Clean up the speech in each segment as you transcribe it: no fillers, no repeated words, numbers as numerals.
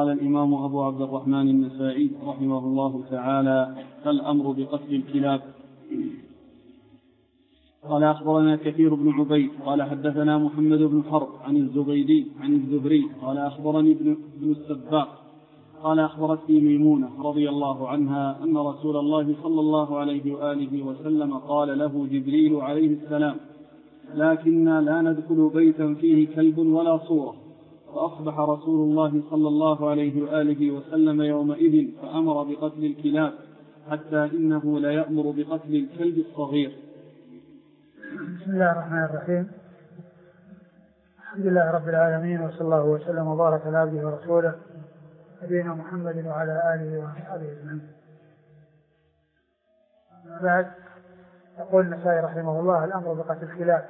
قال الإمام أبو عبد الرحمن النسائي رحمه الله تعالى: الأمر بقتل الكلاب. قال أخبرنا كثير بن عبيد قال حدثنا محمد بن حرب عن الزبيدي عن الزهري قال أخبرني ابن السباق قال أخبرتني ميمونة رضي الله عنها أن رسول الله صلى الله عليه وآله وسلم قال له جبريل عليه السلام: لكننا لا ندخل بيتا فيه كلب ولا صورة. فأصبح رسول الله صلى الله عليه وآله وسلم يومئذ فأمر بقتل الكلاب حتى إنه لا يأمر بقتل الكلب الصغير. بسم الله الرحمن الرحيم. الحمد لله رب العالمين، وصلى الله وسلم وبارك على عبده ورسوله نبينا محمد وعلى آله وصحبه أجمعين. بعد، يقول النسائي رحمه الله: الأمر بقتل الكلاب.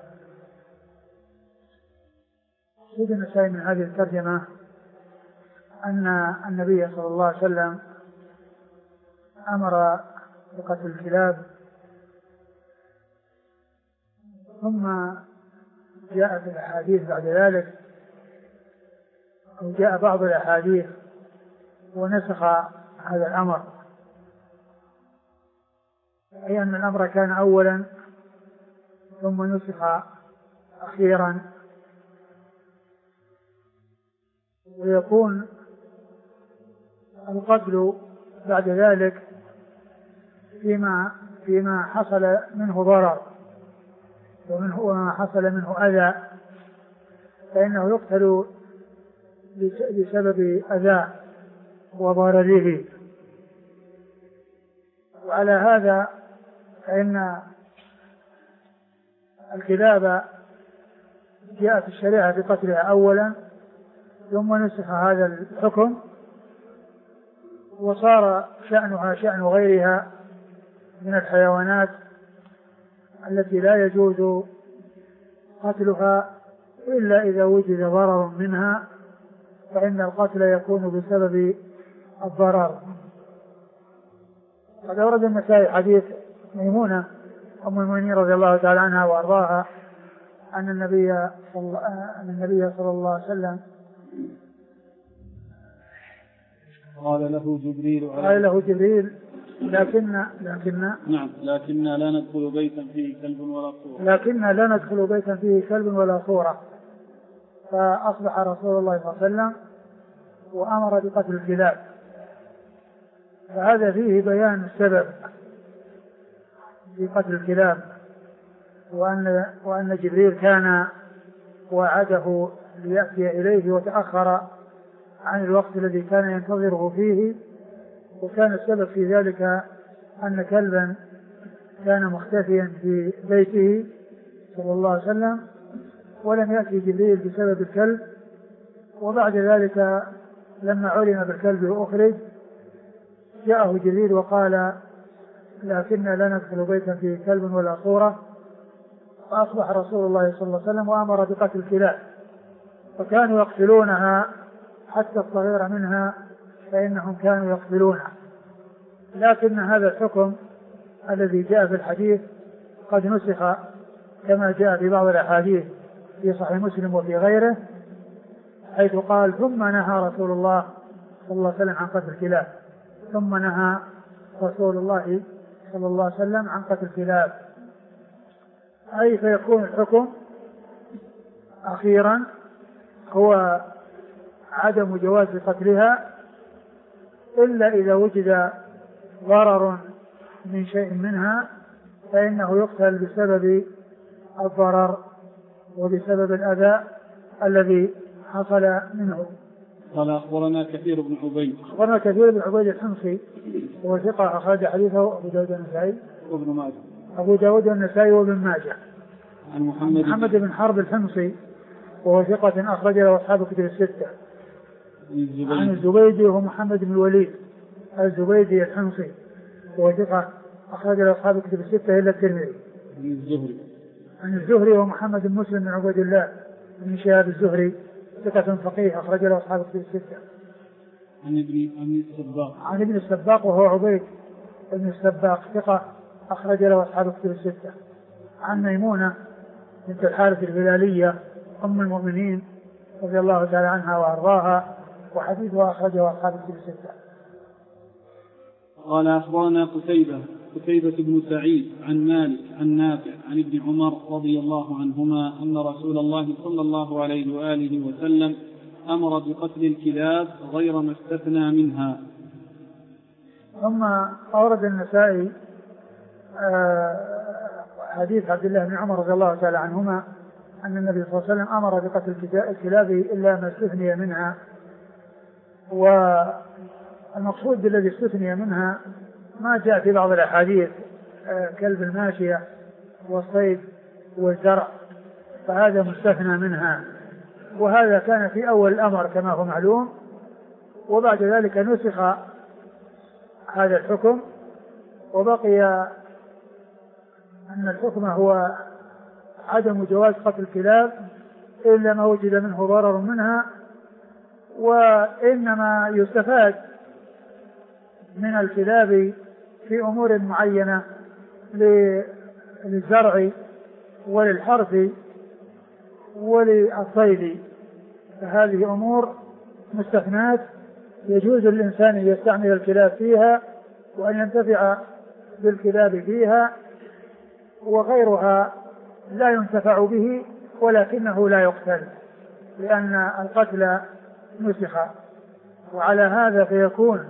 يقول النسائي من هذه الترجمة أن النبي صلى الله عليه وسلم أمر بقتل الكلاب، ثم جاءت الأحاديث بعد ذلك، أو جاء بعض الأحاديث ونسخ هذا الأمر، أي أن الأمر كان أولا ثم نسخ أخيرا، ويكون القتل بعد ذلك فيما حصل منه ضرر وما حصل منه أذى، فإنه يقتل بسبب أذى وضرره. وعلى هذا فإن الكلاب جاءت الشريعة بقتلها أولا، ثم نسخ هذا الحكم وصار شأنها شأن غيرها من الحيوانات التي لا يجوز قتلها إلا إذا وجد ضرر منها، فإن القتل يكون بسبب الضرر. قد أورد النسائي حديث ميمونة أم المؤمنين رضي الله تعالى عنها وأرضاها أن النبي صلى الله عليه وسلم قال له جبريل: لكننا لا ندخل بيتا فيه كلب ولا صورة. لكننا لا ندخل بيتا فيه كلب ولا صورة. فأصبح رسول الله صلى الله عليه وسلم وأمر بقتل الكلاب. فهذا فيه بيان السبب في قتل الكلاب، وأن جبريل كان وعده ليأتي إليه وتأخر عن الوقت الذي كان ينتظره فيه، وكان السبب في ذلك أن كلبا كان مختفيا في بيته صلى الله عليه وسلم، ولم يأتي جبريل بسبب الكلب. وبعد ذلك لما علم بالكلب وأخرج جاءه جبريل وقال: لكننا لا ندخل بيتا فيه كلب ولا صورة. فأصبح رسول الله صلى الله عليه وسلم وأمر بقتل الكلاب، فكانوا يقتلونها حتى الصغير منها، فإنهم كانوا يقتلونها. لكن هذا الحكم الذي جاء في الحديث قد نسخ كما جاء في بعض الأحاديث في صحيح مسلم وفي غيره، حيث قال: ثم نهى رسول الله صلى الله عليه وسلم عن قتل الكلاب. ثم نهى رسول الله صلى الله عليه وسلم عن قتل الكلاب، أي فيكون الحكم أخيرا هو عدم جواز قتلها إلا إذا وجد ضرر من شيء منها، فإنه يقتل بسبب الضرر وبسبب الأذى الذي حصل منه. قال أخبرنا كثير بن عبيد الحمصي وهو ثقة أخرج حديثه أبو داود والنسائي وابن ماجه. أبو داود والنسائي وابن ماجه. عن محمد بن حرب الحمصي وهو ثقة أخرج له أصحاب الكتب الستة. عن الزبيدي وهو محمد بن الوليد الزبيدي الحمصي وهو ثقة أخرج له أصحاب الكتب الستة إلا الترمذي. عن الزهري ومحمد بن مسلم بن عبيد الله بن شهاب الزهري ثقة فقيه أخرج له أصحاب الكتب الستة. عن ابن السباق وهو عبيد ابن السباق ثقة أخرج له أصحاب الكتب الستة. عن ميمونة بنت الحارث الهلالية أم المؤمنين رضي الله تعالى عنها وأرضاها وحديثه أخرجه أصحاب الكتب الستة. قال أخبرنا قتيبة بن سعيد عن مالك عن نافع عن ابن عمر رضي الله عنهما أن رسول الله صلى الله عليه وآله وسلم أمر بقتل الكلاب غير ما استثنى منها. ثم أورد النسائي حديث عبد الله بن عمر رضي الله تعالى عنهما أن النبي صلى الله عليه وسلم أمر بقتل الكلاب إلا ما استثني منها. والمقصود بالذي استثني منها ما جاء في بعض الأحاديث كلب الماشية والصيد والزرع، فهذا مستثنى منها، وهذا كان في أول الأمر كما هو معلوم، وبعد ذلك نسخ هذا الحكم وبقي أن الحكم هو عدم جواز قتل الكلاب إلا ما وجد منه ضرر منها، وإنما يستفاد من الكلاب في أمور معينة للزرع وللحرث وللصيد، فهذه أمور مستثنات يجوز للإنسان أن يستعمل الكلاب فيها وأن ينتفع بالكلاب فيها، وغيرها لا ينتفع به ولكنه لا يقتل لأن القتل نسخ. وعلى هذا فيكون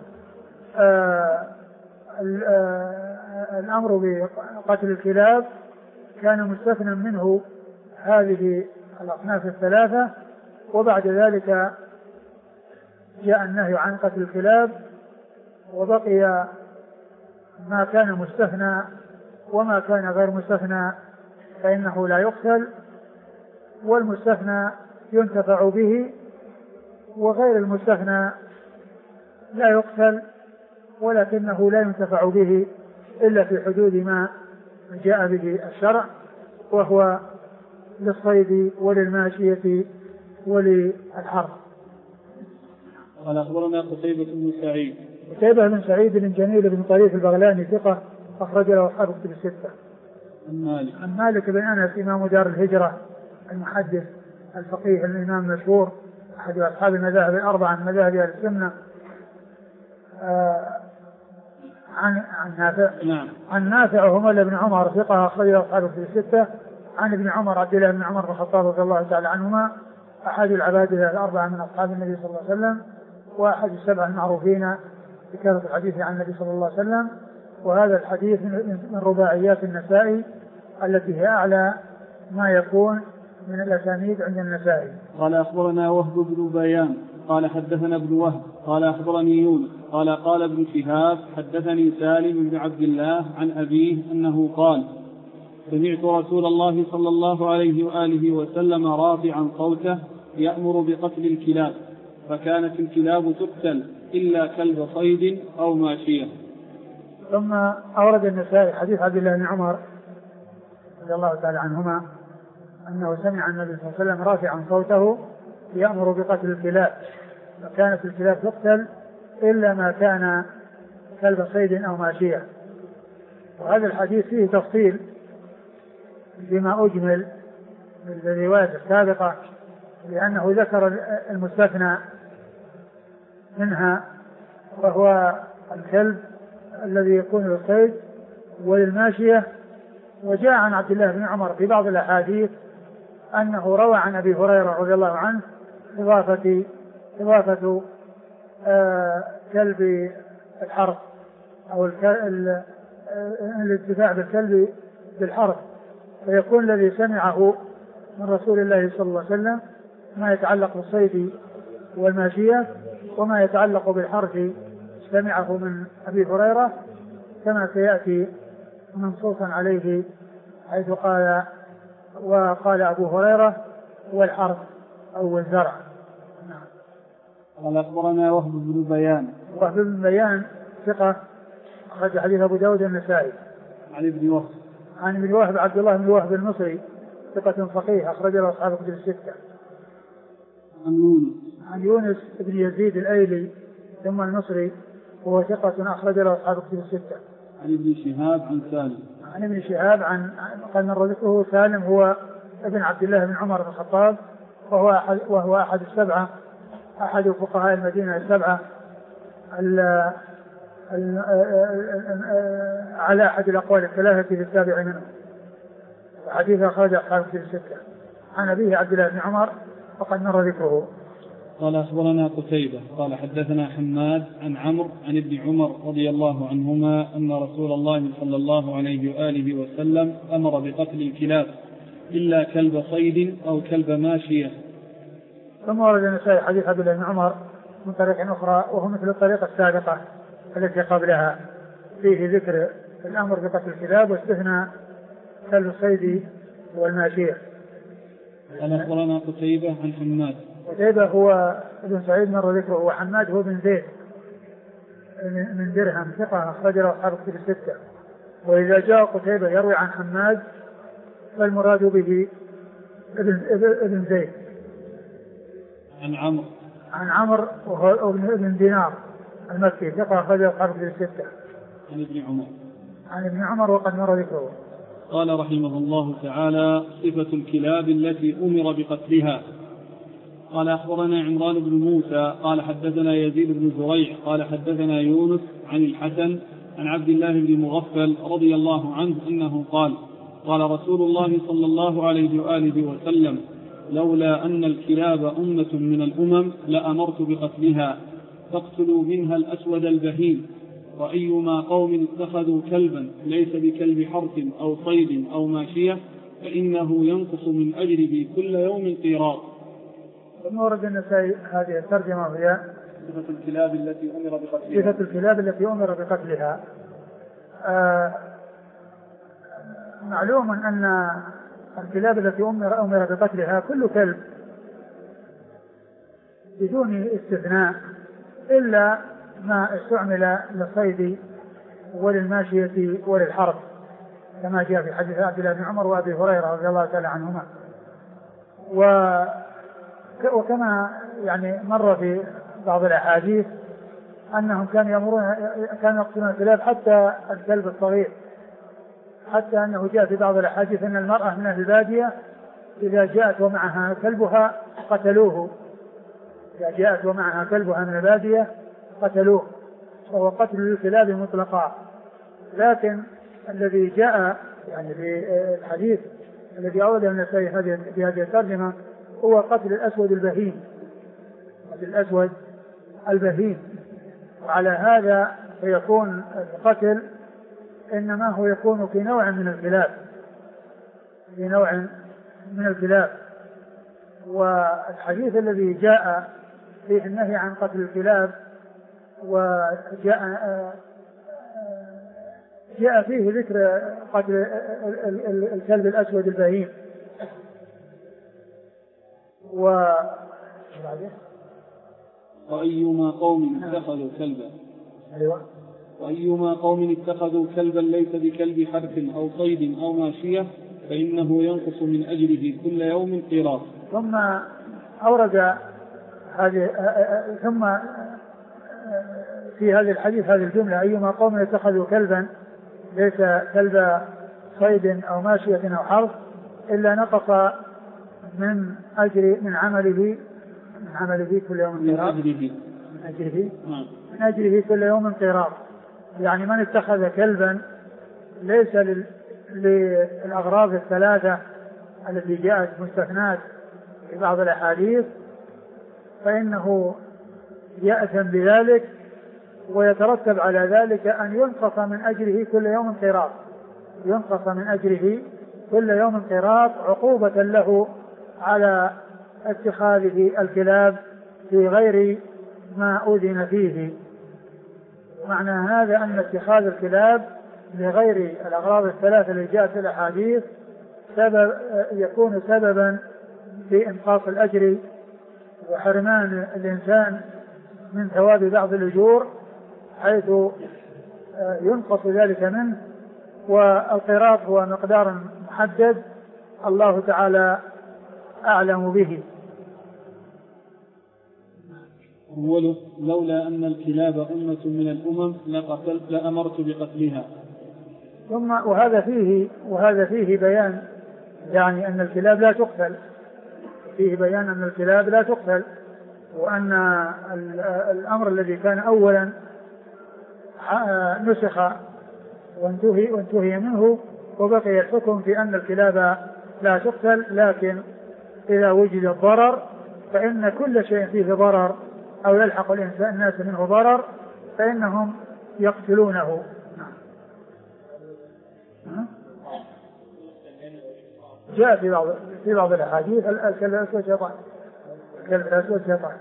الأمر بقتل الكلاب كان مستثنى منه هذه الأصناف الثلاثة، وبعد ذلك جاء النهي عن قتل الكلاب وبقي ما كان مستثنى، وما كان غير مستثنى فإنه لا يقتل، والمستثنى ينتفع به، وغير المستثنى لا يقتل ولكنه لا ينتفع به إلا في حدود ما جاء به الشرع، وهو للصيد وللماشية وللحرث. قال أخبرنا قتيبة بن سعيد بن جميل بن طريف البغلاني ثقة أخرج له أصحاب الكتب الستة. عن مالك بن أنس إمام دار الهجرة المحدث الفقيه الإمام المشهور أحد أصحاب المذاهب الأربعة من مذاهب أهل السنة. عن نافع وهو مولى بن عمر ثقة أخرج له أصحاب الكتب الستة. عن ابن عمر عبد الله بن عمر بن الخطاب رضي الله تعالى عنهما أحد العبادلة الأربعة من أصحاب النبي صلى الله عليه وسلم، وأحد السبعة المعروفين بكثرة الحديث عن النبي صلى الله عليه وسلم. وهذا الحديث من رباعيات النسائي التي هي أعلى ما يكون من الأسانيد عند النسائي. قال أخبرنا وهب بن بيان قال حدثنا ابن وهب قال أخبرني يونس قال ابن شهاب حدثني سالم بن عبد الله عن أبيه أنه قال سمعت رسول الله صلى الله عليه وآله وسلم رافعا صوته يأمر بقتل الكلاب، فكانت الكلاب تقتل إلا كلب صيد أو ماشية. ثم أورد النسائي حديث عبد الله بن عمر رضي الله تعالى عنهما أنه سمع النبي صلى الله عليه وسلم رافعا صوته يأمر بقتل الكلاب، فكانت الكلاب تقتل إلا ما كان كلب صيد أو ماشية. وهذا الحديث فيه تفصيل بما أجمل بالرواية السابقة، لأنه ذكر المستثنى منها وهو الكلب الذي يكون للصيد وللماشية. وجاء عن عبد الله بن عمر في بعض الأحاديث أنه روى عن أبي هريرة رضي الله عنه إضافة كلب الحرث أو الانتفاع بالكلب بالحرث، فيكون الذي سمعه من رسول الله صلى الله عليه وسلم ما يتعلق بالصيد والماشية، وما يتعلق بالحرث سمعه من أبي هريرة كما سيأتي منصوصا عليه حيث وقال أبو هريرة والحرث أو الزرع. قال أخبرنا وهب بن بيان ثقة أخرج حديث أبو داود النسائي. عن ابن وهب عبد الله بن وهب المصري ثقة فقيه أخرج له أصحاب الكتب الستة. عن يونس بن يزيد الأيلي ثم المصري وهو ثقة أخرج له أصحاب الكتب الستة. عن ابن شهاب عن سالم. عن ابن شهاب قال مر ذكره سالم هو ابن عبد الله بن عمر بن الخطاب وهو أحد السبعة أحد فقهاء المدينة السبعة على أحد الأقوال الثلاثة في السابع منه، حديث أخرج أصحاب في الستة عن أبيه عبد الله بن عمر وقد مر ذكره. قال أخبرنا قتيبة قال حدثنا حماد عن عمرو عن ابن عمر رضي الله عنهما أن رسول الله صلى الله عليه وآله وسلم أمر بقتل الكلاب إلا كلب صيد أو كلب ماشية. ثم ورد النسائي حديث عبد الله بن عمر من طريق أخرى وهو مثل الطريقة السابقة التي قبلها، فيه ذكر الأمر بقتل الكلاب واستثناء كلب الصيد والماشية. قال أخبرنا قتيبة عن حماد. قتيبة هو ابن سعيد مر ذكره، وحماد هو بن زيد من درهم ثقة أخرج له أصحاب الكتب الستة. وإذا جاء قتيبة يروي عن حماد فالمراد به ابن زيد. عن عمرو وهو ابن دينار المكي ثقة أخرج له أصحاب الكتب الستة. عن ابن عمر وقد مر ذكره. قال رحمه الله تعالى: صفة الكلاب التي أمر بقتلها. قال أخبرنا عمران بن موسى قال حدثنا يزيد بن زريع قال حدثنا يونس عن الحسن عن عبد الله بن مغفل رضي الله عنه أنه قال: قال رسول الله صلى الله عليه وآله وسلم: لولا أن الكلاب أمة من الأمم لأمرت بقتلها، فاقتلوا منها الأسود البهيم، وأيما قوم اتخذوا كلبا ليس بكلب حرث أو صيد أو ماشية فإنه ينقص من أجره كل يوم قيراط. ثم ورد النسائي هذه الترجمة وهي صفة الكلاب التي أمر بقتلها. صفة الكلاب التي أمر بقتلها. معلوم أن الكلاب التي أمر بقتلها كل كلب بدون استثناء إلا ما استعمل للصيد وللماشية وللحرث، كما جاء في حديث عبد الله بن عمر وأبي هريرة رضي الله تعالى عنهما. وكما يعني مر في بعض الأحاديث أنهم كانوا يقتلون الكلاب حتى الكلب الصغير، حتى أنه جاء في بعض الأحاديث أن المرأة من البادية إذا جاءت ومعها كلبها قتلوه، إذا جاءت ومعها كلبها من البادية قتلوه، وهو قتل الكلاب مطلقا. لكن الذي جاء يعني في الحديث الذي أورده النسائي في هذه الترجمة هو قتل الأسود البهيم، قتل الأسود البهيم. وعلى هذا فيكون القتل إنما هو يكون في نوع من الكلاب، في نوع من الكلاب. والحديث الذي جاء فيه النهي عن قتل الكلاب وجاء فيه ذكر قتل الكلب الأسود البهيم. وأيما قوم اتخذوا كلبا أيوة. وأيما قوم اتخذوا كلبا ليس بكلب حرث أو صيد أو ماشية فإنه ينقص من أجره كل يوم قيراط. ثم أورد ثم في هذا الحديث هذه الجملة: أيما قوم اتخذوا كلبا ليس كلب صيد أو ماشية أو حرث إلا نقص من عمله كل يوم قيراط. من أجره كل يوم قيراط. يعني من اتخذ كلبا ليس للأغراض الثلاثة التي جاءت مستثنات في بعض الأحاديث فإنه يأثم بذلك، ويترتب على ذلك أن ينقص من أجره كل يوم قيراط، ينقص من أجره كل يوم قيراط عقوبة له على اتخاذه الكلاب في غير ما أذن فيه. معنى هذا أن اتخاذ الكلاب لغير الأغراض الثلاثة اللي جاءت في الأحاديث يكون سببا في إنقاص الأجر وحرمان الإنسان من ثواب بعض الأجور حيث ينقص ذلك منه. والقيراط هو مقدار محدد الله تعالى أعلم به. أوله: لولا أن الكلاب أمة من الأمم لأمرت بقتلها. ثم وهذا فيه بيان يعني أن الكلاب لا تقتل، فيه بيان أن الكلاب لا تقتل، وأن الأمر الذي كان أولا نسخ وانتهي منه، وبقي الحكم في أن الكلاب لا تقتل، لكن إذا وجد الضرر فإن كل شيء فيه ضرر أو يلحق الناس منه ضرر فإنهم يقتلونه. جاء في بعض الأحاديث الكلب الأسود شيطان. الكلب الأسود شيطان.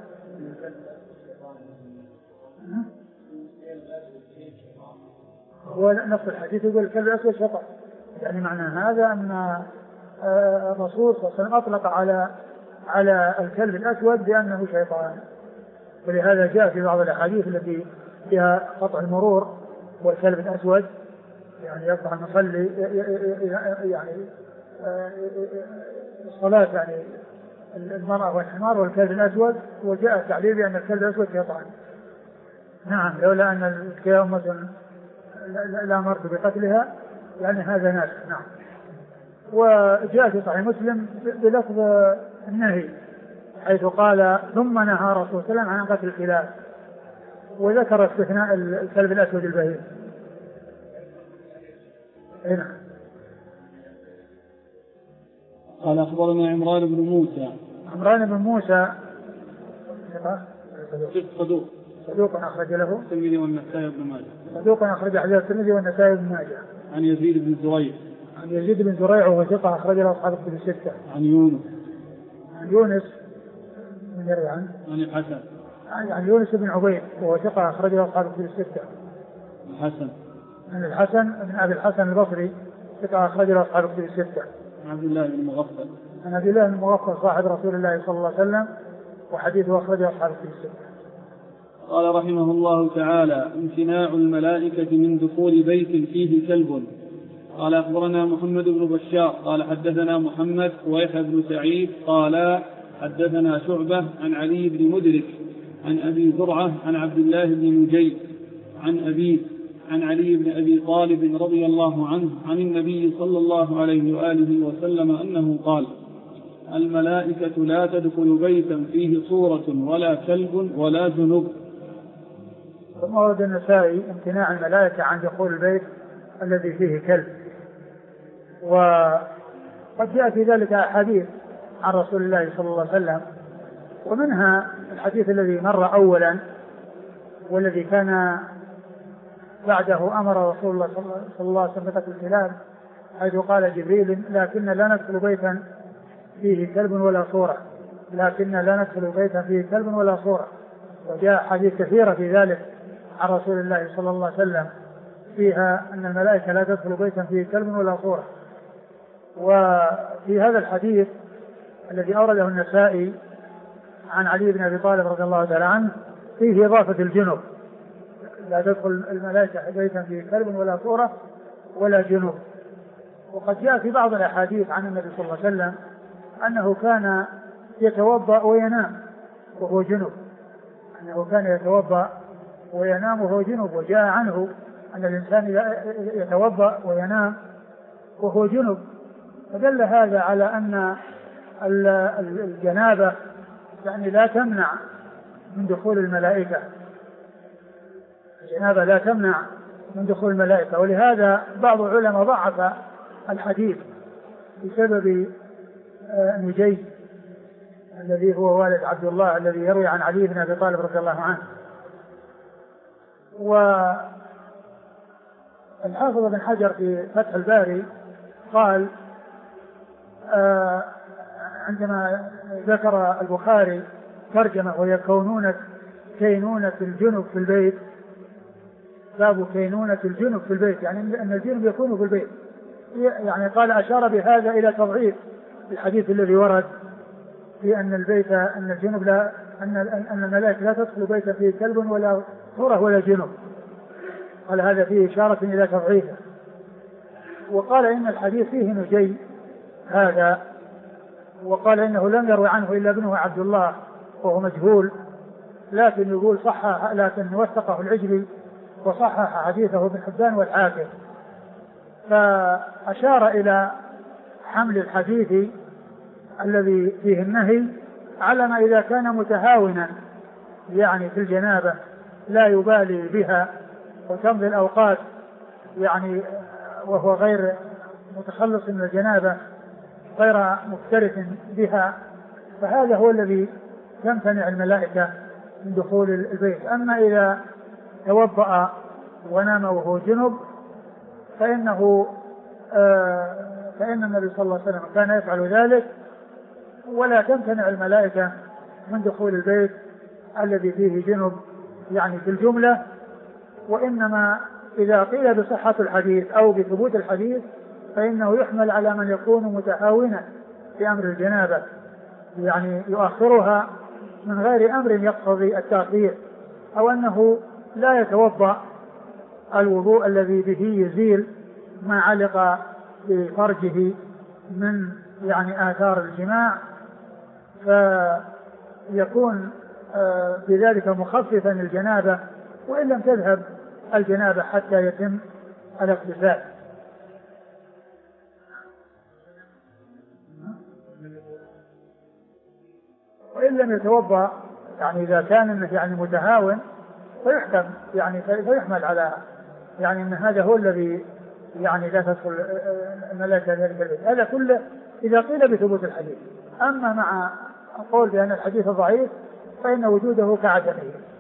ونفس الحديث يقول الكلب الأسود شيطان، يعني معنى هذا أن الرسول صلى الله عليه وسلم أطلق على الكلب الأسود بأنه شيطان، ولهذا جاء في بعض الأحاديث التي فيها قطع المرور والكلب الأسود، يعني يقطع المصلي يعني الصلاة يعني المرأة والحمار والكلب الأسود، وجاء التعليل بأن الكلب الأسود شيطان. نعم، لولا أن الكلاب لا أمرت بقتلها يعني هذا ناس. نعم. وجاء في صحيح مسلم بلفظ النهي حيث قال ثم نهى رسول الله صلى الله عليه وسلم عن قتل الكلاب، وذكر استثناء الكلب الأسود البهيم. هنا قال أخبرنا عمران بن موسى. عمران بن موسى صدوق أخرج له الترمذي والنسائي بن ماجه. صدوق أخرج حديث الترمذي والنسائي بن ماجه. عن يزيد بن زريع. عن يزيد بن زريع وهو ثقة أخرج له أصحاب الكتب الستة. عن يونس من يروي عنه؟ عن الحسن. عن يونس بن عبيد وهو ثقة أخرج له أصحاب الكتب الستة. الحسن. عن الحسن بن أبي الحسن البصري ثقة أخرج له أصحاب الكتب الستة. عن عبد الله بن مغفل. عن عبد الله بن مغفل صاحب رسول الله صلى الله عليه وسلم وحديثه أخرجه أصحاب الكتب الستة. قال رحمه الله تعالى: امتناع الملائكة من دخول بيت فيه كلب. قال أخبرنا محمد بن بشار قال حدثنا محمد ويحيى بن سعيد قال حدثنا شعبة عن علي بن مدرك عن أبي زرعة عن عبد الله بن نجيب عن أبيه عن علي بن أبي طالب رضي الله عنه عن النبي صلى الله عليه وآله وسلم أنه قال: الملائكة لا تدخل بيتا فيه صورة ولا كلب ولا جنب. ثم ورد النسائي امتناع الملائكة عن دخول البيت الذي فيه كلب، وقد جاء في ذلك أحاديث عن رسول الله صلى الله عليه وسلم، ومنها الحديث الذي مر أولا والذي كان بعده أمر رسول الله صلى الله عليه وسلم بقتل الكلاب، حيث قال جبريل: لكن لا ندخل بيتا فيه كلب ولا صورة، لكن لا ندخل بيتا فيه كلب ولا صورة. وجاء حديث كثيرة في ذلك عن رسول الله صلى الله عليه وسلم فيها أن الملائكة لا تدخل بيتا فيه كلب ولا صورة. وفي هذا الحديث الذي أورده النسائي عن علي بن أبي طالب رضي الله تعالى عنه فيه إضافة الجنب، لا تدخل الملائكة بيتا فيه كلب ولا صورة ولا جنب. وقد جاء في بعض الأحاديث عن النبي صلى الله عليه وسلم أنه كان يتوضأ وينام وهو جنب، أنه كان يتوضأ وينام وهو جنب. وجاء عنه أن الإنسان يتوضأ وينام وهو جنب، فدل هذا على أن الجنابة يعني لا تمنع من دخول الملائكة، الجنابة لا تمنع من دخول الملائكة. ولهذا بعض العلماء ضعف الحديث بسبب نجي الذي هو والد عبد الله الذي يروي عن علي بن أبي طالب رضي الله عنه. والحافظ بن حجر في فتح الباري قال عندما ذكر البخاري ترجمة وهي كينونة الجنب في البيت، باب كينونة الجنب في البيت، يعني أن الجنب يكون في البيت، يعني قال أشار بهذا إلى تضعيف الحديث الذي ورد في أن البيت أن الجنب لا أن الملائكة لا تدخل بيتا فيه كلب ولا صورة ولا جنب، قال هذا فيه إشارة إلى تضعيفه. وقال إن الحديث فيه نجي هذا، وقال إنه لم يروي عنه إلا ابنه عبد الله وهو مجهول، لكن يقول صحح، لكن وثقه العجلي وصحح حديثه ابن حبان والحاكم، فأشار إلى حمل الحديث الذي فيه النهي على ما إذا كان متهاونا يعني في الجنابة لا يبالي بها وتمضي الأوقات يعني وهو غير متخلص من الجنابة غير مفترس بها، فهذا هو الذي تمتنع الملائكة من دخول البيت. أما إذا توضأ ونام وهو جنب فإن النبي صلى الله عليه وسلم كان يفعل ذلك، ولا تمتنع الملائكة من دخول البيت الذي فيه جنب يعني في الجملة. وإنما إذا قيل بصحة الحديث أو بثبوت الحديث فإنه يحمل على من يكون متهاونا في أمر الجنابة، يعني يؤخرها من غير أمر يقتضي التأخير، أو أنه لا يتوضأ الوضوء الذي به يزيل ما علق بفرجه من يعني آثار الجماع، فيكون بذلك مخففا الجنابة وإن لم تذهب الجنابة حتى يتم الاغتسال. وإن لم يتوضأ يعني إذا كان يعني متهاون فيحكم يعني فيحمل على يعني أن هذا هو الذي يعني لا تدخل الملائكة ذلك البيت. هذا كله إذا قيل بثبوت الحديث. أما مع القول بأن الحديث ضعيف فإن وجوده كعدمه.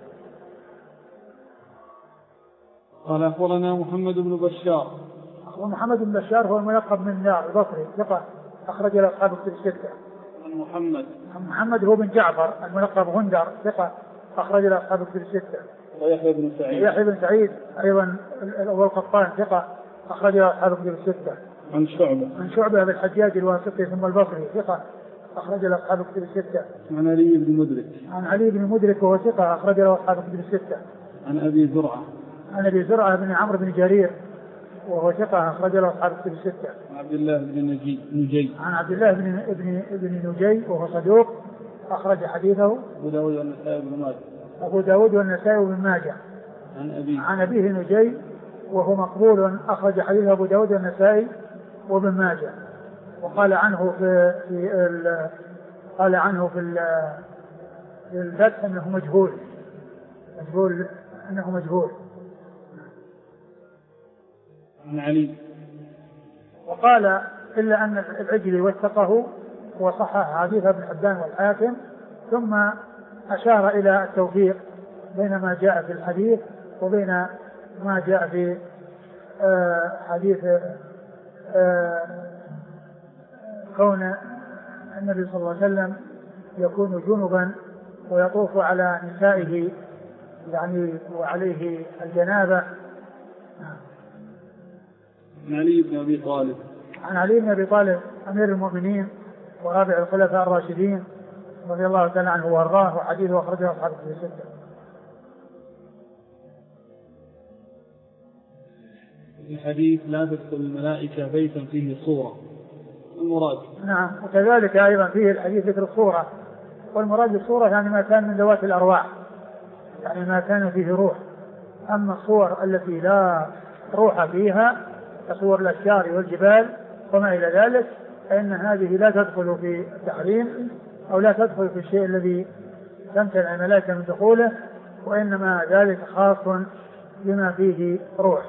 قال أخبرنا محمد بن بشار. ومحمد بن بشار هو الملقب من دار البصري ثقة أخرج له أصحاب الكتب الستة. محمد هو بن جعفر الملقب غندر ثقة أخرج له أصحاب الكتب الستة. ويحيى بن سعيد أيضا هو القطان ثقة أخرج له أصحاب الكتب الستة. عن شعبة بالحجاج الواسطي ثم البصري ثقة أخرج له أصحاب الكتب الستة. عن علي بن مدرك وهو ثقة أخرج له أصحاب الكتب الستة. عن أبي زرعة بن عمرو بن جرير وهو ثقة أخرج له أصحاب الكتب الستة. عن عبد الله بن نجي. عن عبد الله بن نجي وهو صدوق أخرج حديثه أبو داود والنسائي وابن ماجه. عن أبيه نجي وهو مقبول أخرج حديثه أبو داود والنسائي وابن ماجه. وقال عنه في الفتح أنه مجهول أنه مجهول. عن علي وقال إلا أن العجلي وثقه وصحح حديث ابن حبان والحاكم، ثم أشار إلى التوفيق بين ما جاء في الحديث وبين ما جاء في حديث كون النبي صلى الله عليه وسلم يكون جنبا ويطوف على نسائه يعني وعليه الجنابة. عن علي بن أبي طالب أمير المؤمنين ورابع الخلفاء الراشدين رضي الله تعالى عنه وارضاه، وحديثه أخرجه أصحاب الكتب الستة. الحديث لا تدخل الملائكة بيتا فيه صورة المراد. نعم، وكذلك أيضا فيه الحديث ذكر الصورة، والمراد بالصورة يعني ما كان من ذوات الأرواح، يعني ما كان فيه روح. أما الصور التي لا روح فيها كصور الأشجار والجبال وما إلى ذلك فإن هذه لا تدخل في التحريم أو لا تدخل في الشيء الذي تمتنع الملائكة من دخوله، وإنما ذلك خاص بما فيه روح.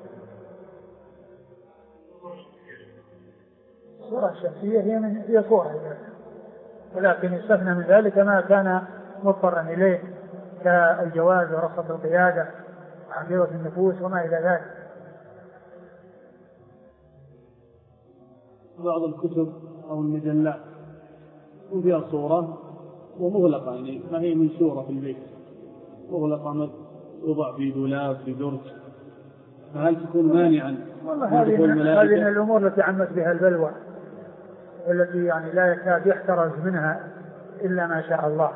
الصورة الشمسية هي صورة، ولكن يستثنى من ذلك ما كان مضطرا إليه كالجواز ورخصة القيادة وحقيقة النفوس وما إلى ذلك. بعض الكتب أو المجلات وفيها صورة ومغلقة، يعني ما هي منشورة في البيت، مغلقة توضع في دولاب في درج، فهل تكون مانعا؟ والله هذه من الأمور التي عمت بها البلوى والتي يعني لا يكاد يحترز منها إلا ما شاء الله.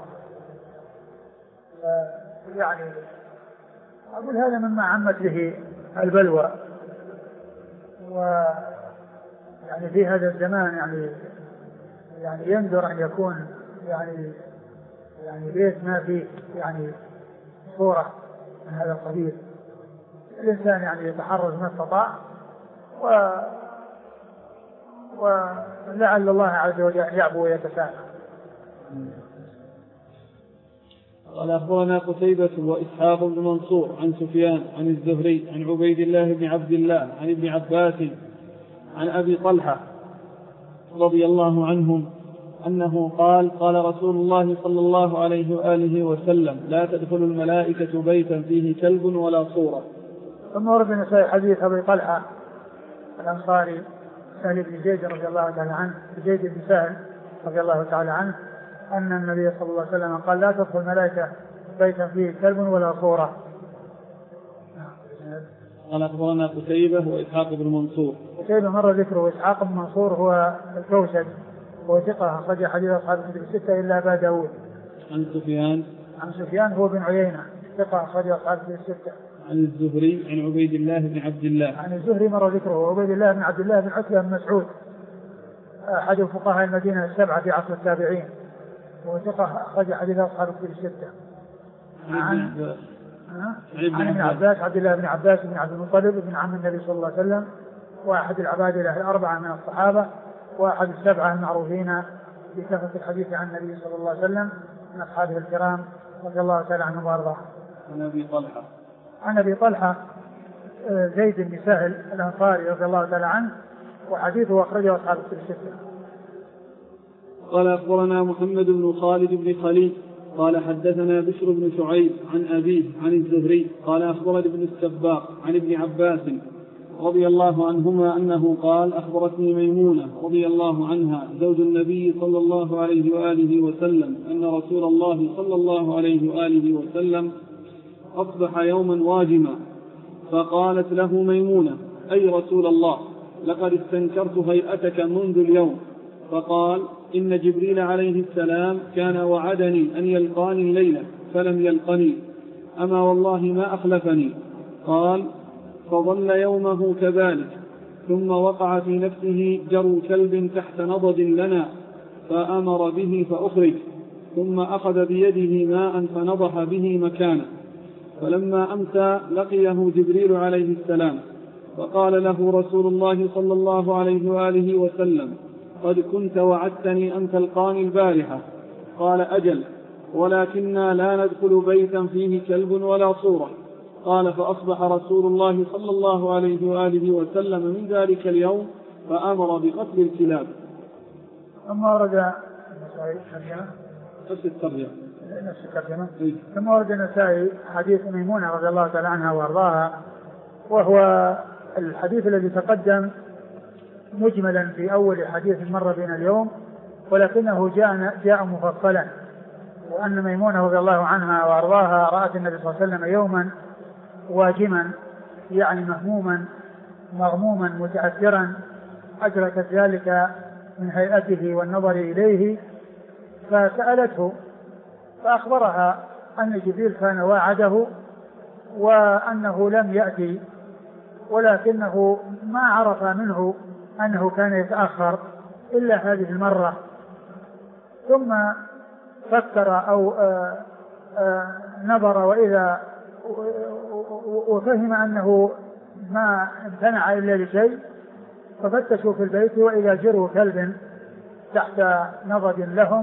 يعني أقول هذا مما عمت به البلوى، ويعني في هذا الزمان يعني يندر أن يكون يعني بيت ما فيه يعني صورة من هذا القبيل. الإنسان يعني يتحرز ما استطاع، ولعل الله عز وجل يعفو ويتسامح. قال أخبرنا قتيبة وإسحاق بن منصور عن سفيان عن الزهري عن عبيد الله بن عبد الله عن ابن عباس عن أبي طلحة رضي الله عنهم أنه قال قال رسول الله صلى الله عليه وآله وسلم لا تدخل الملائكة بيتا فيه كلب ولا صورة. ثم ورد النسائي حديث أبي طلحة الأنصاري سهل بن زيد رضي الله تعالى عنه زيد بن سهل رضي الله تعالى عنه أن النبي صلى الله عليه وسلم قال لا تدخل الملائكة بيتا فيه كلب ولا صورة. قال أخبرنا قتيبة وإسحاق بن منصور. قتيبة مر ذكره وإسحاق بن منصور هو الكوسج هو ثقة أخرج حديث أصحاب الكتب الستة إلا أبا داود. عن سفيان هو بن عيينة ثقة أخرج أصحاب الكتب الستة. عن الزهري عن عبيد الله بن عبد الله. عن الزهري مر ذكره عبيد الله بن عبد الله بن عتبة بن مسعود أحد فقهاء المدينة السبعة في عصر التابعين وهو ثقة أخرج حديث أصحاب الكتب الستة. عن ابن عباس عبد الله بن عباس بن عبد المطلب بن عم النبي صلى الله عليه وسلم وأحد العبادلة الأربعة من الصحابة وأحد السبعة المعروفين بكثرة الحديث عن النبي صلى الله عليه وسلم من أصحابه الكرام رضي الله تعالى عنهم وأرضاهم. عن أبي طلحة زيد بن سهل الأنصاري رضي الله تعالى عنه وحديثه أخرجه أصحاب الكتب الستة. قال أخبرنا محمد بن خالد بن خليل قال حدثنا بشر بن شعيب عن أبيه عن الزهري قال أخبرني ابن السباق عن ابن عباس رضي الله عنهما أنه قال أخبرتني ميمونة رضي الله عنها زوج النبي صلى الله عليه وآله وسلم أن رسول الله صلى الله عليه وآله وسلم أصبح يوما واجما فقالت له ميمونة أي رسول الله لقد استنكرت هيئتك منذ اليوم. فقال إن جبريل عليه السلام كان وعدني أن يلقاني الليلة فلم يلقني أما والله ما أخلفني. قال فظل يومه كذلك ثم وقع في نفسه جرو كلب تحت نضد لنا فأمر به فأخرج ثم أخذ بيده ماء فنضح به مكانه. فلما أمسى لقيه جبريل عليه السلام فقال له رسول الله صلى الله عليه وآله وسلم قد كنت وعدتني أن تلقاني البارحة. قال أجل ولكننا لا ندخل بيتا فيه كلب ولا صورة. قال فأصبح رسول الله صلى الله عليه وآله وسلم من ذلك اليوم فأمر بقتل الكلاب. أما ورد نفس الترجمة ثم ورد النسائي حديث ميمونة رضي الله تعالى عنها وارضاها وهو الحديث الذي تقدم مجملا في أول حديث مر بنا اليوم ولكنه جاء مفصلا وأن ميمونة رضي الله عنها وارضاها رأت النبي صلى الله عليه وسلم يوما واجما يعني مهموما مغموما متأثرا أدركت ذلك من هيئته والنظر إليه فسألته فأخبرها أن جبريل كان واعده وأنه لم يأتي ولكنه ما عرف منه أنه كان يتأخر إلا هذه المرة. ثم فكر أو نظر وإذا وفهم أنه ما امتنع إلا لشيء ففتشوا في البيت وإذا جروا كلب تحت نضد لهم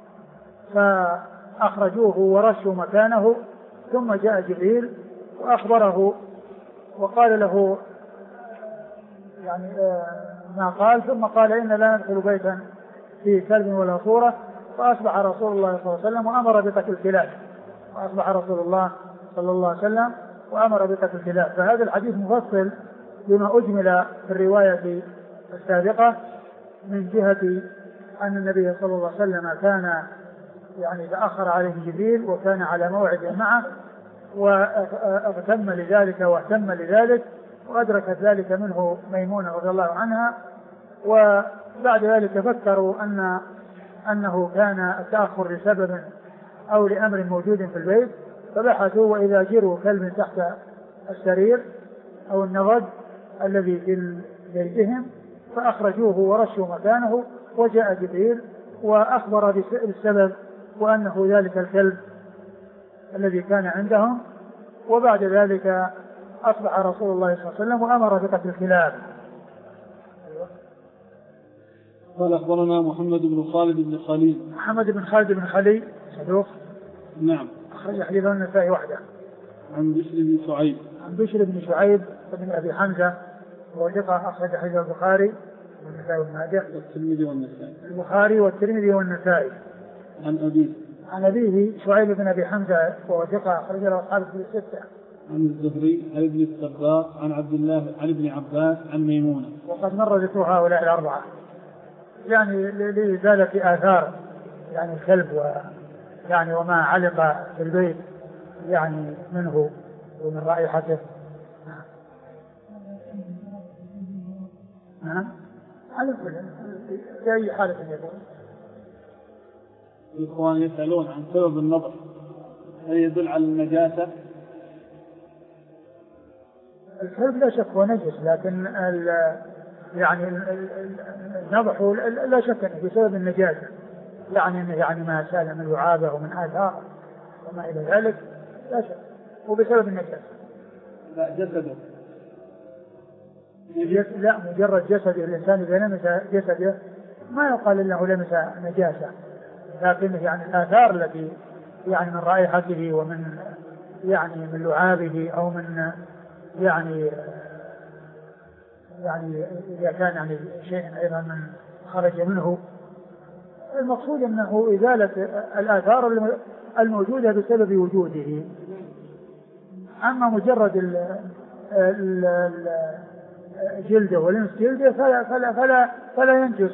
فأخرجوه ورشوا مكانه ثم جاء جبريل وأخبره وقال له يعني ما قال ثم قال إن لا ندخل بيتا فيه كلب ولا صورة. فأصبح رسول الله صلى الله عليه وسلم وأمر بقتل الكلاب وأصبح رسول الله صلى الله عليه وسلم وأمر بقتل الكلاب. فهذا الحديث مفصل بما أجمل في الرواية السابقة من جهة أن النبي صلى الله عليه وسلم كان يعني تأخر عليه جبريل وكان على موعد معه واغتم لذلك واهتم لذلك وأدركت ذلك منه ميمونة رضي الله عنها. وبعد ذلك فكروا أنه كان التأخر لسبب أو لأمر موجود في البيت فبحثوا وإذا جروا كلب تحت السرير أو النضد الذي في بيتهم فأخرجوه ورشوا مكانه وجاء جبريل وأخبر بالسبب وأنه ذلك الكلب الذي كان عندهم. وبعد ذلك أصبح رسول الله صلى الله عليه وسلم وأمر بقتل الكلاب. قال أخبرنا محمد بن خالد بن خليل. محمد بن خالد بن خليل صدوق نعم أخرج حديثه النسائي وحده. عن بشر بن شعيب. عن بشر بن شعيب بن أبي حمزة وهو ثقة أخرج حديث البخاري والنسائي وابن ماجه. والترمذي والنسائي. البخاري والترمذي والنسائي. عن أبيه شعيب بن أبي حمزة وهو ثقة أخرج له أصحاب الكتب الستة. عن الزهري عن ابن السباق عن عبد الله عن ابن عباس عن ميمونة. وقد مر ذكر هؤلاء الأربعة يعني لإزالة آثار يعني الكلب يعني وما علق في البيت يعني منه ومن رائحته. على كل في أي حالة يكون. الإخوان يسألون عن سبب النظر هل يدل على النجاسة؟ الكلب لا شك هو نجس لكن يعني النضح لا شك أنه بسبب النجاسة يعني ما سال من لعابه ومن آثار وما إلى ذلك لا شك وبسبب النجاسة. لا جسده لا مجرد جسد الإنسان إذا لمس جسده ما يقال إنه لمس نجاسة لكن يعني الآثار التي يعني من رائحته ومن يعني من لعابه أو من يعني إذا كان يعني شيء أيضا من خرج منه المقصود أنه إزالة الآثار الموجودة بسبب وجوده. أما مجرد جلده ولمس جلده فلا ينجس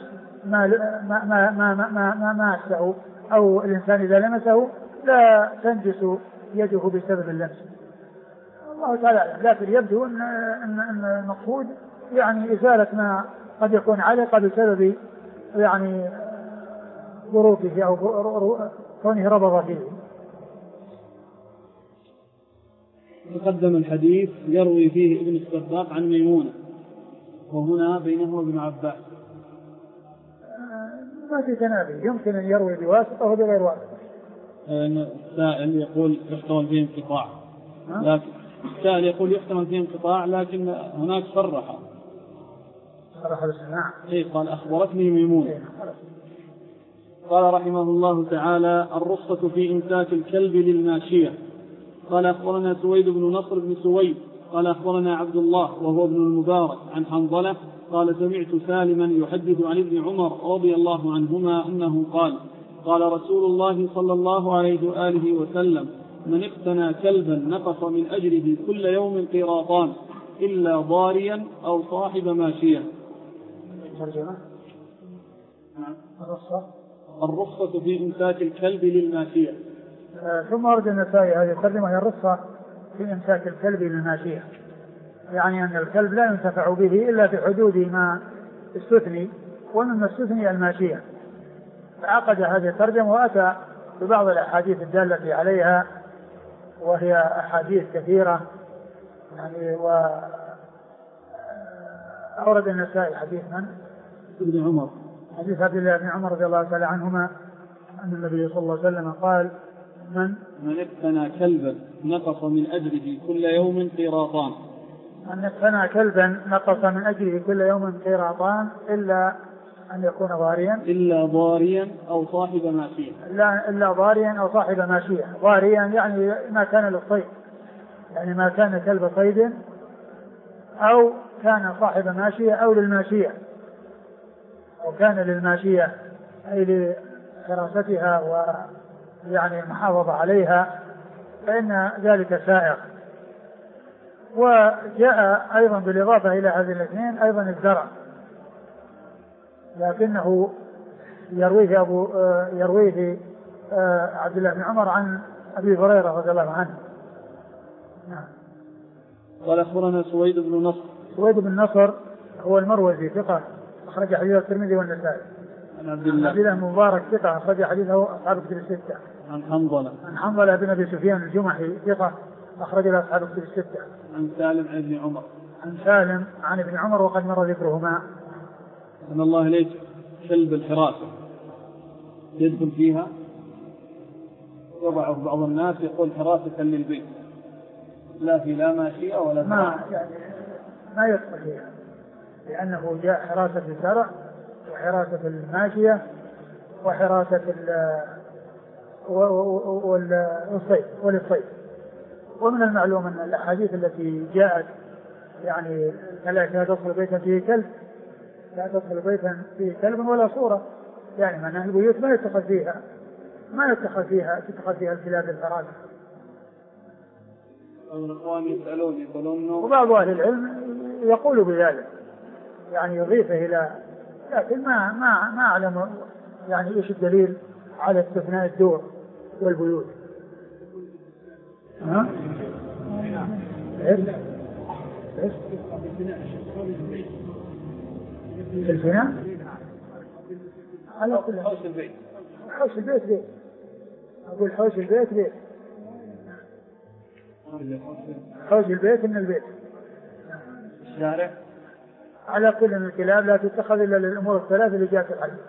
ما مسه أو الإنسان إذا لمسه لا تنجس يده بسبب اللمس. الله تعالى لكن يبدو أن المقصود يعني إزالة ما قد يكون علق بسبب يعني ظروفه أو كونه ربط فيه. تقدم الحديث يروي فيه ابن السباق عن ميمونة وهنا بينه وابن عباس ما في تنافي يمكن أن يروي بواسطة وبغير واسطة. السائل يقول يحتمل فيه انقطاع لكن السائل يقول يحتمل فيه انقطاع لكن هناك صرح بالسماع. قال أخبرتني ميمونة. قال رحمه الله تعالى الرخصة في إمساك الكلب للماشية. قال أخبرنا سويد بن نصر بن سويد قال أخبرنا عبد الله وهو ابن المبارك عن حنظلة قال سمعت سالما يحدث عن ابن عمر رضي الله عنهما أنه قال رسول الله صلى الله عليه وآله وسلم من اقتنى كلبا نقص من أجره كل يوم قيراطان إلا ضاريا أو صاحب ماشية. الرخصة في إمساك الكلب للماشية. ثم ورد النسائي هذه الترجمة هي الرخصة في إمساك الكلب للماشية يعني أن الكلب لا ينتفع به إلا في حدود ما استثني ومما استثني الماشية. فعقد هذه الترجمة وأتى ببعض الأحاديث الدالة عليها وهي أحاديث كثيرة يعني وأورد النسائي حديث من؟ ابن عمر حديث عبد الله بن عمر رضي الله تعالى عنهما أن النبي صلى الله عليه وسلم قال من اقتنى كلبا نقص من أجره كل يوم قيراطان. من اقتنى كلبا نقص من أجره كل يوم قيراطان إلا أن يكون ضاريا أو صاحب ماشية. إلا ضاريا أو صاحب ماشية. ضاريا يعني ما كان للصيد يعني ما كان كلب صيد أو كان صاحب ماشية أو للماشية أو كان للماشية أي لحراستها ويعني المحافظة عليها فإن ذلك سائغ. وجاء أيضا بالإضافة إلى هذه الاثنين أيضا الزرع لكنه يرويه عبد الله بن عمر عن أبي هريرة رضي الله عنه. نعم. قال أخبرنا سويد بن نصر هو المروزي ثقة أخرج حديثه الترمذي والنسائي. عن عبد الله المبارك ثقة أخرج حديثه أصحاب الكتب الستة. عن حنظلة بن أبي سفيان الجمحي ثقة أخرج له أصحاب الكتب الستة. عن سالم عن ابن عمر. عن سالم عن ابن عمر وقد مر ذكرهما. أن الله إليك كلب الحراسة يدخل فيها يضعه بعض الناس يقول حراسة للبيت لا ماشية ولا ما يدخل فيها لأنه جاء حراسة الزرع وحراسة الماشية وحراسة وللصيد. ومن المعلوم أن الأحاديث التي جاءت يعني لا تدخل بيتا فيه كلب، لا تدخل بيتا فيه كلب ولا صورة، يعني من أهل البيوت ما يتخذ فيها الكلاب للفراد. وبعض أهل العلم يقول بذلك، يعني يضيفه إلى، لكن ما أعلم يعني إيش الدليل على استثناء الدور والبيوت. ها؟ الفناء على كل حوش البيت. أقول حوش البيت بيت. حوش البيت من البيت. الشارع على كل من الكلاب لا تتخذ إلا للأمور الثلاث اللي جاءت في الحديث.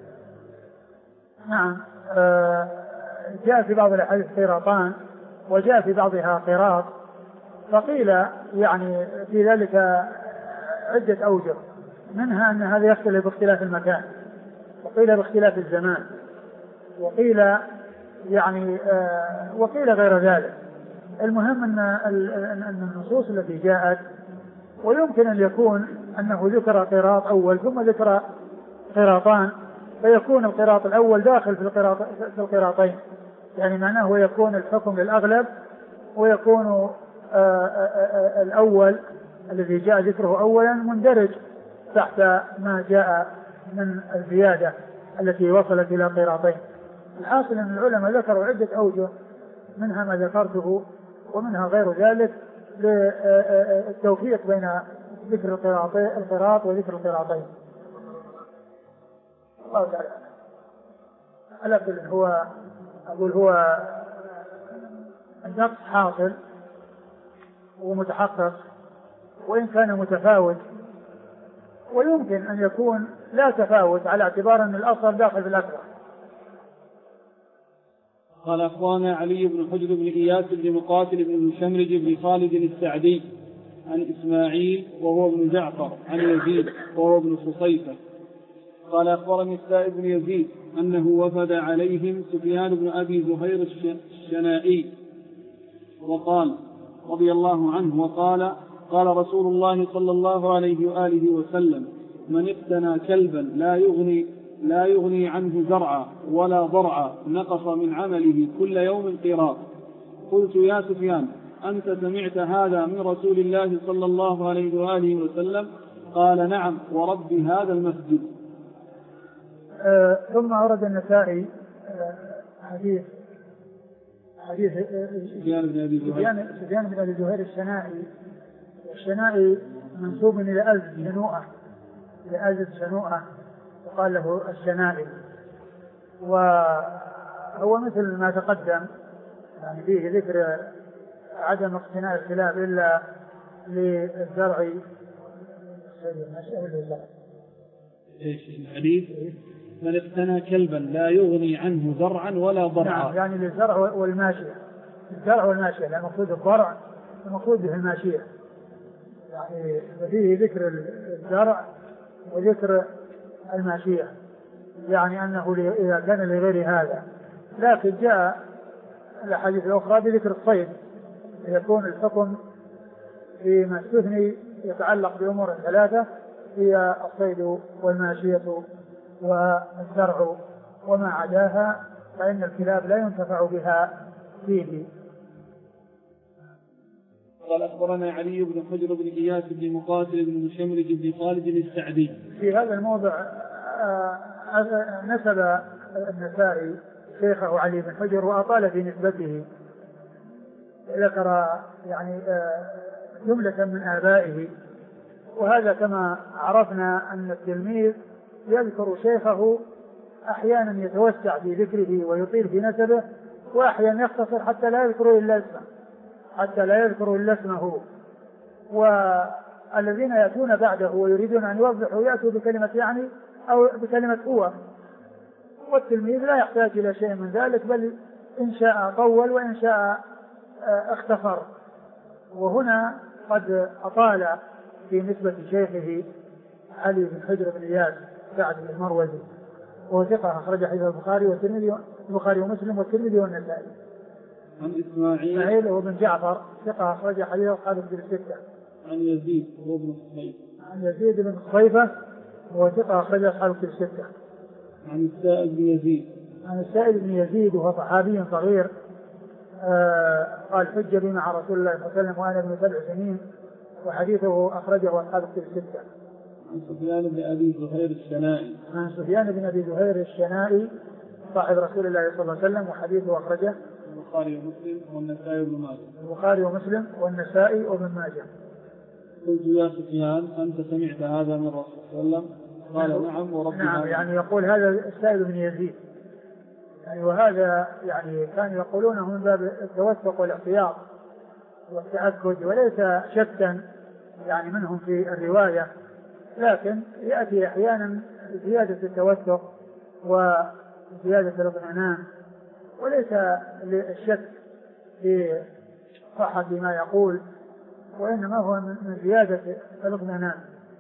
نعم. جاء في بعض الأحاديث قيراطان، وجاء في بعضها قيراط، فقيل يعني في ذلك عدة أوجه، منها أن هذا يختلف باختلاف المكان، وقيل باختلاف الزمان، وقيل يعني وقيل غير ذلك. المهم أن النصوص التي جاءت، ويمكن أن يكون أنه ذكر قيراط أول ثم ذكر قيراطان، فيكون القيراط الأول داخل في القيراطين، يعني معناه يكون الحكم للأغلب، ويكون الأول الذي جاء ذكره أولا مندرج تحت ما جاء من الزيادة التي وصلت إلى قيراطين. الحاصل أن العلماء ذكروا عدة أوجه، منها ما ذكرته ومنها غير ذلك، للتوفيق بين ذكر القراط وذكر القراطين. الله تعالى على كل هو النقص حاصل ومتحقق، وإن كان متفاوت، ويمكن أن يكون لا تفاوت على اعتبار أن الأصل داخل في الأكبر. قال أخبرنا علي بن حجر بن إياس بن مقاتل بن مشمرج بن خالد السعدي عن إسماعيل وهو ابن جعفر عن يزيد وهو ابن خصيفة قال أخبرني السائب بن يزيد أنه وفد عليهم سفيان بن أبي زهير الشنائي وقال رضي الله عنه وقال قال رسول الله صلى الله عليه وآله وسلم من اقتنى كلبا لا يغني عنه زرعا ولا ضرعا نقص من عمله كل يوم قيراط. قلت يا سفيان أنت سمعت هذا من رسول الله صلى الله عليه وآله وسلم؟ قال نعم ورب هذا المسجد. ثم أورد النسائي حديث سفيان بن أبي زهير الشنائي منسوب إلى أزد شنوءة وقال له الشنائي، وهو مثل ما تقدم، يعني فيه ذكر عدم اقتناء الكلاب إلا للزرع. ايش الحديث؟ من اقتنى كلبا لا يغني عنه زرعا ولا ضرعا. نعم، يعني للزرع والماشية. لا المقصود الضرع، المقصود به الماشية، يعني فيه ذكر الزرع وذكر الماشية، يعني أنه إذا كان لغير هذا. لكن جاء الأحاديث الأخرى بذكر الصيد، يكون الحكم فيما استثني يتعلق بأمور ثلاثة، هي الصيد والماشية والزرع، وما عداها فإن الكلاب لا ينتفع بها فيه. قال أخبرنا علي بن حجر بن إياس بن مقاتل بن مشمرج بن خالد السعدي. في هذا الموضع نسب النسائي شيخه علي بن حجر وأطال في نسبته، ذكر يعني جملة من آبائه، وهذا كما عرفنا أن التلميذ يذكر شيخه أحيانا يتوسع في ذكره ويطيل في نسبه، وأحيانا يختصر حتى لا يذكروا إلا اسمه، والذين يأتون بعده ويريدون أن يوضحوا يأتوا بكلمة يعني أو بكلمة هو، والتلميذ لا يحتاج إلى شيء من ذلك، بل إن شاء طول وإن شاء اختصر. وهنا قد أطال في نسبة شيخه علي بن حجر بن إياس سعد المروزي، وهو ثقة أخرج حديث البخاري والترمذي البخاري ومسلم والترمذي والنسائي. عن إسماعيل إسماعيل هو بن جعفر ثقة أخرج حديث أصحاب الكتب الستة. عن يزيد هو بن خصيفة. عن يزيد بن خصيفة هو ثقة أخرج أصحاب الكتب الستة. عن السائب بن يزيد. عن السائب بن يزيد وهو صحابي صغير قال حج بي مع رسول الله صلى الله عليه وسلم وأنا ابن 7 سنين وحديثه أخرجه أصحاب الكتب الستة. عن سفيان بن أبي زهير الشنائي. عن سفيان بن أبي زهير الشنائي صاحب رسول الله صلى الله عليه وسلم وحديثه أخرجه البخاري ومسلم والنسائي وابن ماجه. البخاري ومسلم والنسائي وابن ماجه. قلت يا سفيان أنت سمعت هذا من رسول الله صلى الله عليه وسلم؟ قال نعم ورب نعم يعني يقول هذا السائب بن يزيد يعني وهذا يعني كانوا يقولونه من باب التوثق والاحتياط والتأكد وليس شكا يعني منهم في الرواية، لكن يأتي أحيانا زيادة التوثق وزيادة الاطمئنان وليس الشك في صحة ما يقول وإنما هو من زيادة الاطمئنان.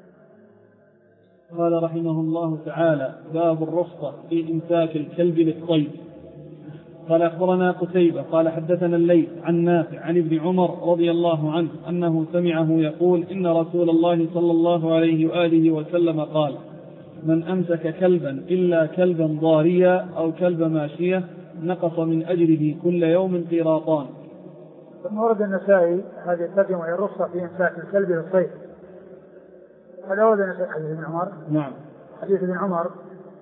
قال رحمه الله تعالى باب الرخصة في إمساك الكلب للصيد. قال أخبرنا قتيبة قال حدثنا الليث عن نافع عن ابن عمر رضي الله عنه أنه سمعه يقول إن رسول الله صلى الله عليه وآله وسلم قال من أمسك كلبا إلا كلبا ضاريا أو كلب ماشية نقص من أجره كل يوم قيراطان. ثم ورد النسائي هذه الترجمة وهي الرخصة في إمساك الكلب للصيد. هذا ورد النسائي حديث ابن عمر. نعم. حديث ابن عمر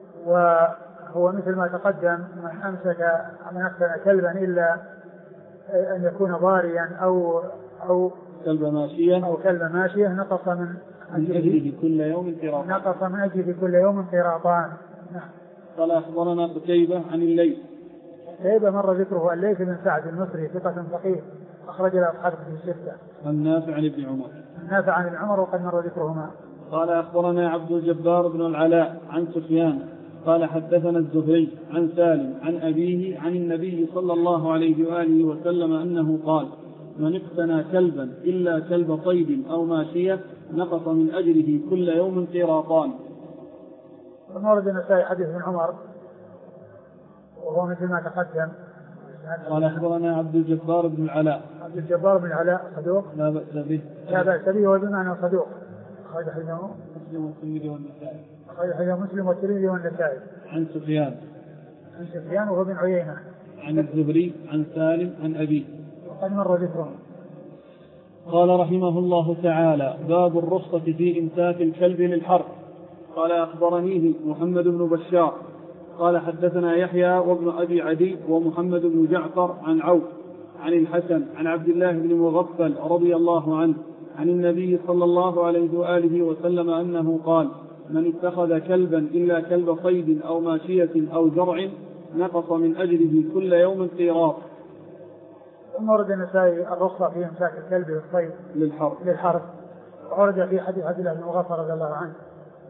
وهو مثل ما تقدم من أمسك كلبا إلا أن يكون ضاريا أو كلب ماشية نقص من أجره كل يوم قيراطان. نقص من أجره كل يوم قيراطان. نعم. قال أخبرنا قتيبة عن الليث. قتيبة مر ذكره الليث بن سعد المصري ثقة فقيه أخرج له أصحاب الكتب الستة. عن نافع عن ابن عمر. نافع عن ابن عمر وقد مر ذكرهما. قال أخبرنا عبد الجبار بن العلاء عن سفيان قال حدثنا الزهري عن سالم عن أبيه عن النبي صلى الله عليه وآله وسلم أنه قال من اقتنى كلبا إلا كلب صيد أو ماشية نقص من أجره كل يوم قيراطان. ورد النسائي حديث ابن عمر وهو مثل ما تقدم. قال أخبرنا عبد الجبار بن العلاء. عبد الجبار بن العلاء صدوق لا بأس به. لا بأس به وبمعنى صدوق. أخرج حديثه مسلم والترمذي والنسائي. أخرج حديثه مسلم والترمذي والنسائي. عن سفيان. عن سفيان وهو بن عيينة. عن الزهري عن سالم عن أبيه. وقد مر ذكره. قال رحمه الله تعالى باب الرخصة في إمساك الكلب للحرب. قال أخبرنيه محمد بن بشار قال حدثنا يحيى وابن أبي عدي ومحمد بن جعفر عن عوف عن الحسن عن عبد الله بن مغفل رضي الله عنه عن النبي صلى الله عليه وآله وسلم أنه قال من اتخذ كلبا إلا كلب صيد أو ماشية أو زرع نقص من أجره كل يوم قيراط. ثم ورد النسائي الرخصة في إمساك الكلب للصيد للحرب. ورد في حديث عبد الله بن مغفل رضي الله عنه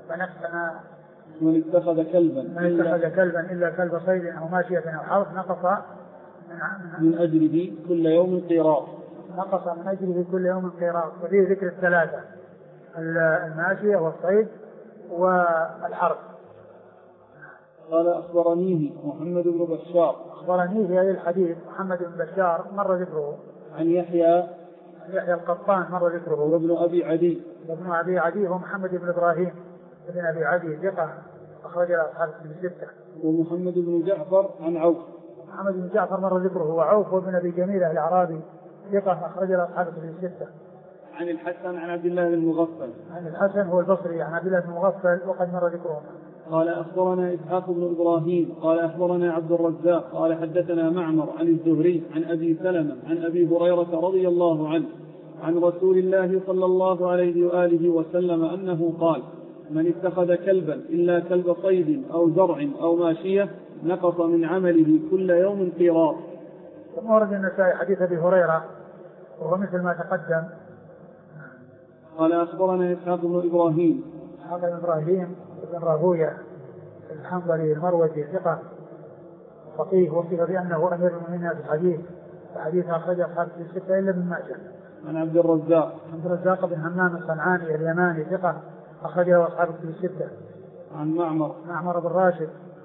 من اتخذ كلبا إلا كلب صيد أو ماشية أو حرث نقص من أجره كل يوم قيراط. نقص من أجره كل يوم قيراط. وفيه ذكر الثلاثة الماشية والصيد والحرث. قال أخبرنيه محمد بن بشار. أخبرنيه في هذا الحديث محمد بن بشار مر ذكره. عن يحيى القطان مر ذكره. وابن أبي عدي هو محمد بن إبراهيم ابن أبي عدي ثقة أخرج له أصحاب الكتب الستة. ومحمد بن جعفر عن عوف. محمد بن جعفر مر ذكره وعوف وابن أبي جميلة الأعرابي ثقة أخرج له أصحاب الكتب الستة. عن الحسن عن عبد الله بن مغفل. عن الحسن هو البصري عن عبد الله بن مغفل وقد مر ذكره. قال أخبرنا إسحاق بن إبراهيم قال أخبرنا عبد الرزاق قال حدثنا معمر عن الزهري عن أبي سلمة عن أبي هريرة رضي الله عنه عن رسول الله صلى الله عليه وآله وسلم أنه قال من اتخذ كلبا إلا كلب صيد أو زرع أو ماشية نقص من عمله كل يوم قيراط. ثم ورد النسائي حديث أبي هريرة وهو مثل ما تقدم. قال أخبرنا إسحاق بن إبراهيم بن راهوية الحنظلي المروزي ثقة فقيه وصف بأنه أمير المؤمنين في الحديث أخرج أصحاب الستة إلا ابن ماجه. عن عبد الرزاق بن همام الصنعاني اليماني ثقة أخرج له أصحاب الستة. عن معمر بن راشد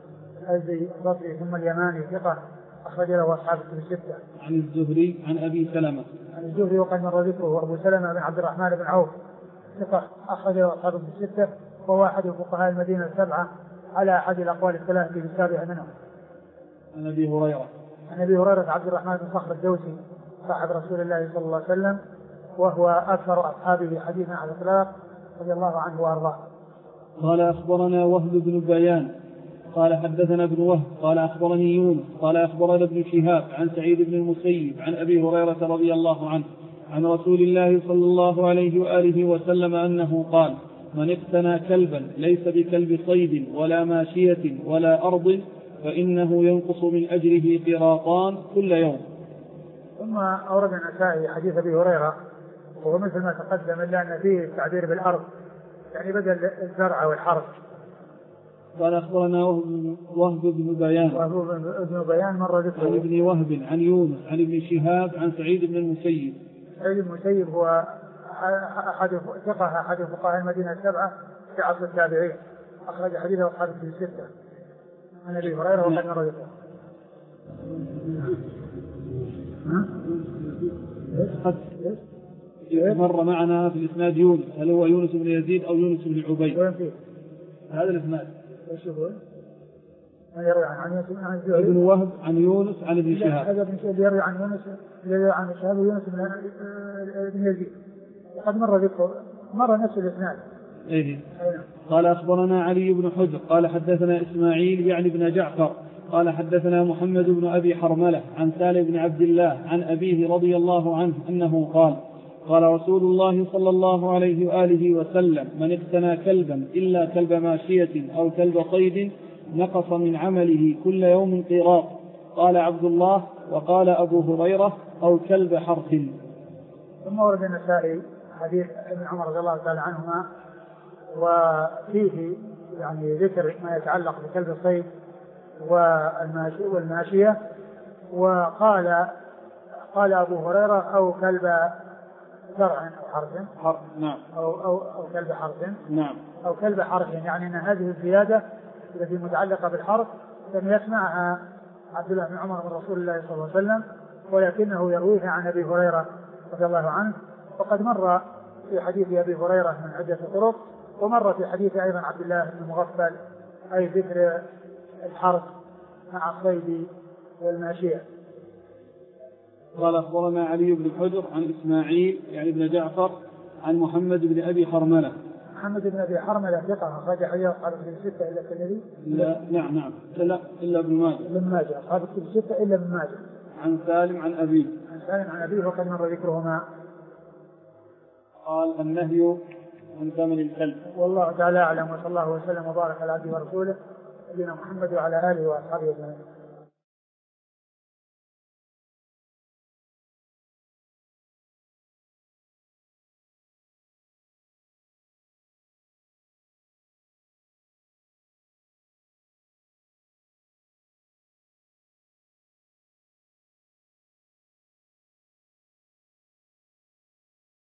الأزدي البصري ثم اليماني ثقة أخرج له أصحاب الكتب الستة. عن الزهري عن أبي سلمة. عن الزهري وقد مر ذكره وأبو سلمة بن عبد الرحمن بن عوف ثقة أخرج له أصحاب الكتب الستة وهو أحد فقهاء المدينة السبعة على أحد الأقوال الثلاثة في السابع منهم. عن أبي هريرة. عن أبي هريرة عبد الرحمن بن صخر الدوسي صاحب رسول الله صلى الله عليه وسلم وهو أكثر أصحابه حديثا على الإطلاق رضي الله عنه وأرضاه. قال أخبرنا وهب بن بيان قال حدثنا ابن وهب قال أخبرني يونس قال أخبرنا ابن شهاب عن سعيد بن المسيب عن أبي هريرة رضي الله عنه عن رسول الله صلى الله عليه وآله وسلم أنه قال: من اقتنى كلبا ليس بكلب صيد ولا ماشية ولا أرض فإنه ينقص من أجره قراطان كل يوم. ثم أورد النسائي حديث أبي هريرة وهو مثل ما تقدم إلا أن فيه التعبير بالأرض يعني بدل الزرع والحرث. قال أخبرنا وهب بن بيان. وهب بن بيان مر ذكره. عن ابن وهب عن يونس عن ابن شهاب عن سعيد بن المسيب. سعيد بن المسيب هو أحد فقهاء المدينة السبعة في عصر التابعين أخرج حديثه أصحاب الكتب الستة. عن أبي هريرة وقد مر ذكره. مر معنا في الإسناد يونس، هل هو يونس بن يزيد أو يونس بن عبيد؟ هذا الإسناد. من يروي عن ابن وهب عن يونس عن ابن شهاب. هذا ابن شهاب يروي عن يونس عن شهاب يونس بن يزيد وقد مر ذكره مر نفس الإسناد. إيه. قال أخبرنا علي بن حجر قال حدثنا إسماعيل يعني بن جعفر قال حدثنا محمد بن أبي حرملة عن سالم بن عبد الله عن أبيه رضي الله عنه أنه قال: قال رسول الله صلى الله عليه وآله وسلم: من اقتنى كلبا إلا كلب ماشية أو كلب صيد نقص من عمله كل يوم قيراط. قال عبد الله: وقال أبو هريرة: أو كلب حرث. ثم ورد النسائي حديث ابن عمر رضي الله تعالى عنهما وفيه يعني ذكر ما يتعلق بكلب الصيد والماشية وقال أبو هريرة: أو كلب زرع أو حرث. نعم. أو كلب حرث. نعم. أو كلب حرث يعني أن هذه الزيادة التي متعلقة بالحرث لم يسمعها عبد الله بن عمر من رسول الله صلى الله عليه وسلم ولكنه يرويها عن أبي هريرة رضي الله عنه. وقد مر في حديث أبي هريرة من عدة طرق ومر في حديث أيضا عبد الله بن مغفل أي ذكر الحرث مع الصيد والماشية. قال أخبرنا علي بن حجر عن إسماعيل يعني بن جعفر عن محمد بن أبي حرملة. محمد بن أبي حرملة ثقة أخرج حديث أصحاب الكتب الستة إلا الترمذي. نعم لا إلا ابن ماجه. ابن ماجه أصحاب الكتب الستة إلا ابن ماجه. عن سالم عن أبيه. عن سالم عن أبيه وقد مر ذكرهما. قال: النهي عن ثمن الكلب. والله تعالى أعلم وصلى الله وسلم وبارك على عبده ورسوله نبينا محمد وعلى آله وأصحابه أجمعين.